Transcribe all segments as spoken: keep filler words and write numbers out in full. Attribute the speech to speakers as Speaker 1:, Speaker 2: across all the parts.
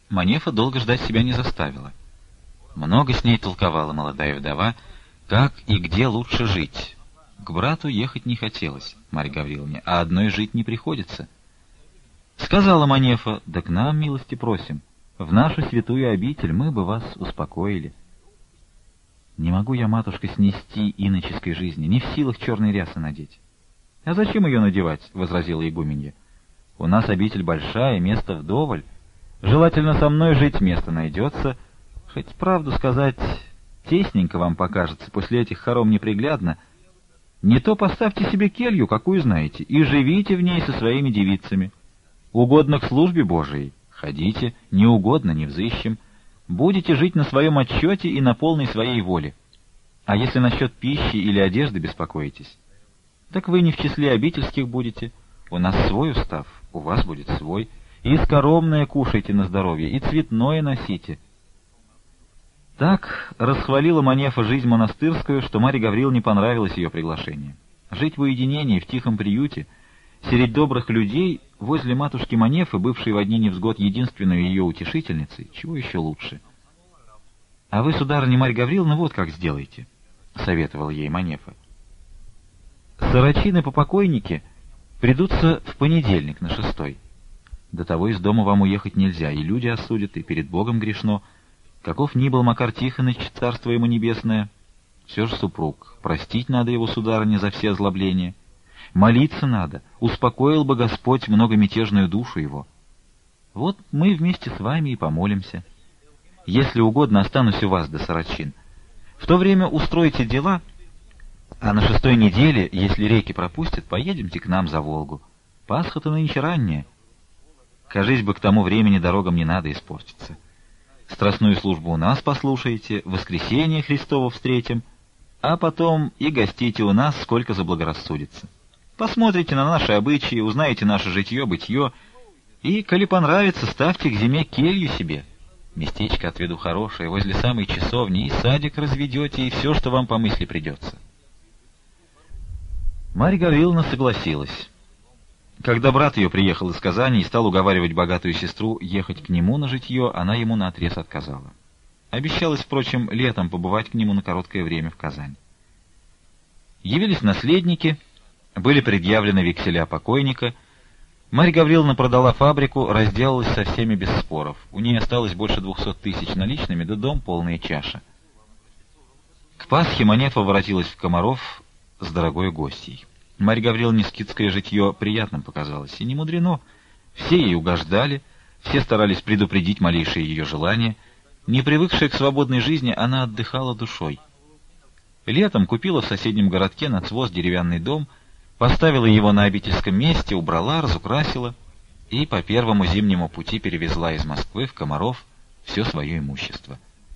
Speaker 1: Манефа долго ждать себя не заставила. Много с ней толковала молодая вдова, как и где лучше жить. К брату ехать не хотелось, Марье Гавриловне, а одной жить не приходится. Сказала Манефа: да к нам милости просим, в нашу святую обитель мы бы вас успокоили. Не могу я, матушка, снести иноческой жизни, не в силах черной рясы надеть. — А зачем ее надевать? — возразила игуменья. — У нас обитель большая, места вдоволь. Желательно со мной жить место найдется. Хоть правду сказать, тесненько вам покажется, после этих хором неприглядно. Не то поставьте себе келью, какую знаете, и живите в ней со своими девицами. Угодно к службе Божией ходите, не угодно не взыщем. Будете жить на своем отчете и на полной своей воле. А если насчет пищи или одежды беспокоитесь, так вы не в числе обительских будете. У нас свой устав, у вас будет свой. И скоромное кушайте на здоровье, и цветное носите. Так расхвалила Манефа жизнь монастырскую, что Марье Гавриловне понравилось ее приглашение. Жить в уединении, в тихом приюте, среди добрых людей, возле матушки Манефы, бывшей в одни невзгод единственной ее утешительницей, чего еще лучше. — А вы, сударыня Марья Гавриловна, вот как сделайте, — советовала ей Манефа. — Сорочины-попокойники придутся в понедельник на шестой. До того из дома вам уехать нельзя, и люди осудят, и перед Богом грешно. Каков ни был Макар Тихоныч, царство ему небесное, все же супруг. Простить надо его, сударыня, за все озлобления. Молиться надо, успокоил бы Господь многомятежную душу его. Вот мы вместе с вами и помолимся. Если угодно, останусь у вас до сорочин. В то время устройте дела, а на шестой неделе, если реки пропустят, поедемте к нам за Волгу. Пасха-то нынче ранняя. Кажись бы, к тому времени дорогам не надо испортиться. Страстную службу у нас послушаете, воскресенье Христово встретим, а потом и гостите у нас, сколько заблагорассудится. Посмотрите на наши обычаи, узнаете наше житье-бытье, и, коли понравится, ставьте к зиме келью себе. Местечко отведу хорошее, возле самой часовни, и садик разведете, и все, что вам по мысли придется. Марья Гавриловна согласилась. Когда брат ее приехал из Казани и стал уговаривать богатую сестру ехать к нему на житье, она ему наотрез отказала. Обещалась, впрочем, летом побывать к нему на короткое время в Казань. Явились наследники, были предъявлены векселя покойника. Марья Гавриловна продала фабрику, разделалась со всеми без споров. У нее осталось больше двухсот тысяч наличными, да дом полная чаша. К Пасхе Манефа воротилась в Комаров с дорогой гостьей. Марье Гавриловне скитское житье приятным показалось, и не мудрено. Все ей угождали, все старались предупредить малейшие ее желания. Не привыкшая к свободной жизни, она отдыхала душой. Летом купила в соседнем городке на цвоз деревянный дом, поставила его на обительском месте, убрала, разукрасила и по первому зимнему пути перевезла из Москвы в Комаров все свое имущество.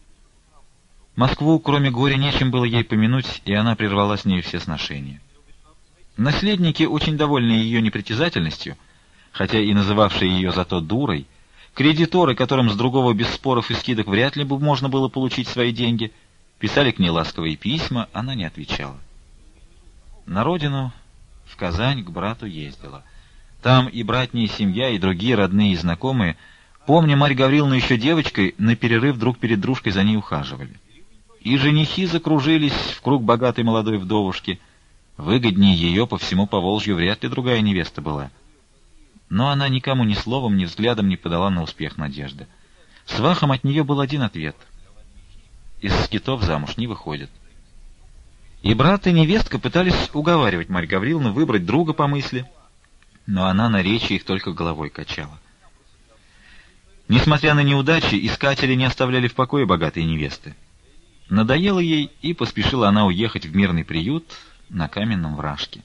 Speaker 1: Москву, кроме горя, нечем было ей помянуть, и она прервала с нею все сношения. Наследники, очень довольные ее непритязательностью, хотя и называвшие ее зато дурой, кредиторы, которым с другого без споров и скидок вряд ли бы можно было получить свои деньги, писали к ней ласковые письма, она не отвечала. На родину, в Казань, к брату ездила. Там и братняя семья, и другие родные и знакомые, помня Марью Гавриловну еще девочкой, на перерыв друг перед дружкой за ней ухаживали. И женихи закружились в круг богатой молодой вдовушки. Выгоднее ее по всему Поволжью вряд ли другая невеста была. Но она никому ни словом, ни взглядом не подала на успех надежды. Свахам от нее был один ответ: из скитов замуж не выходит. И брат, и невестка пытались уговаривать Марью Гавриловну выбрать друга по мысли, но она на речи их только головой качала. Несмотря на неудачи, искатели не оставляли в покое богатые невесты. Надоело ей, и поспешила она уехать в мирный приют на Каменном Вражке.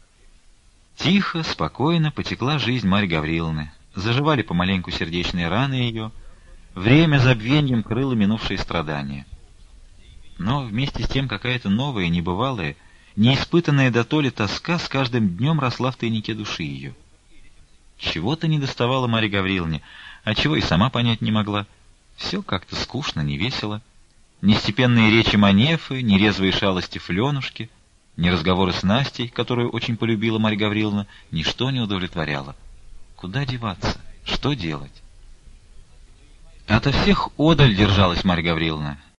Speaker 1: Тихо, спокойно потекла жизнь Марьи Гавриловны. Заживали помаленьку сердечные раны ее. Время забвеньем крыло минувшие страдания. Но вместе с тем какая-то новая, небывалая, неиспытанная дотоле тоска с каждым днем росла в тайнике души ее. Чего-то недоставало Марье Гавриловне, а чего и сама понять не могла. Все как-то скучно, невесело. Ни степенные речи Манефы, ни резвые шалости Фленушки, ни разговоры с Настей, которую очень полюбила Марья Гавриловна, ничто не удовлетворяло. Куда деваться? Что делать? Ото всех одаль держалась Марья Гавриловна.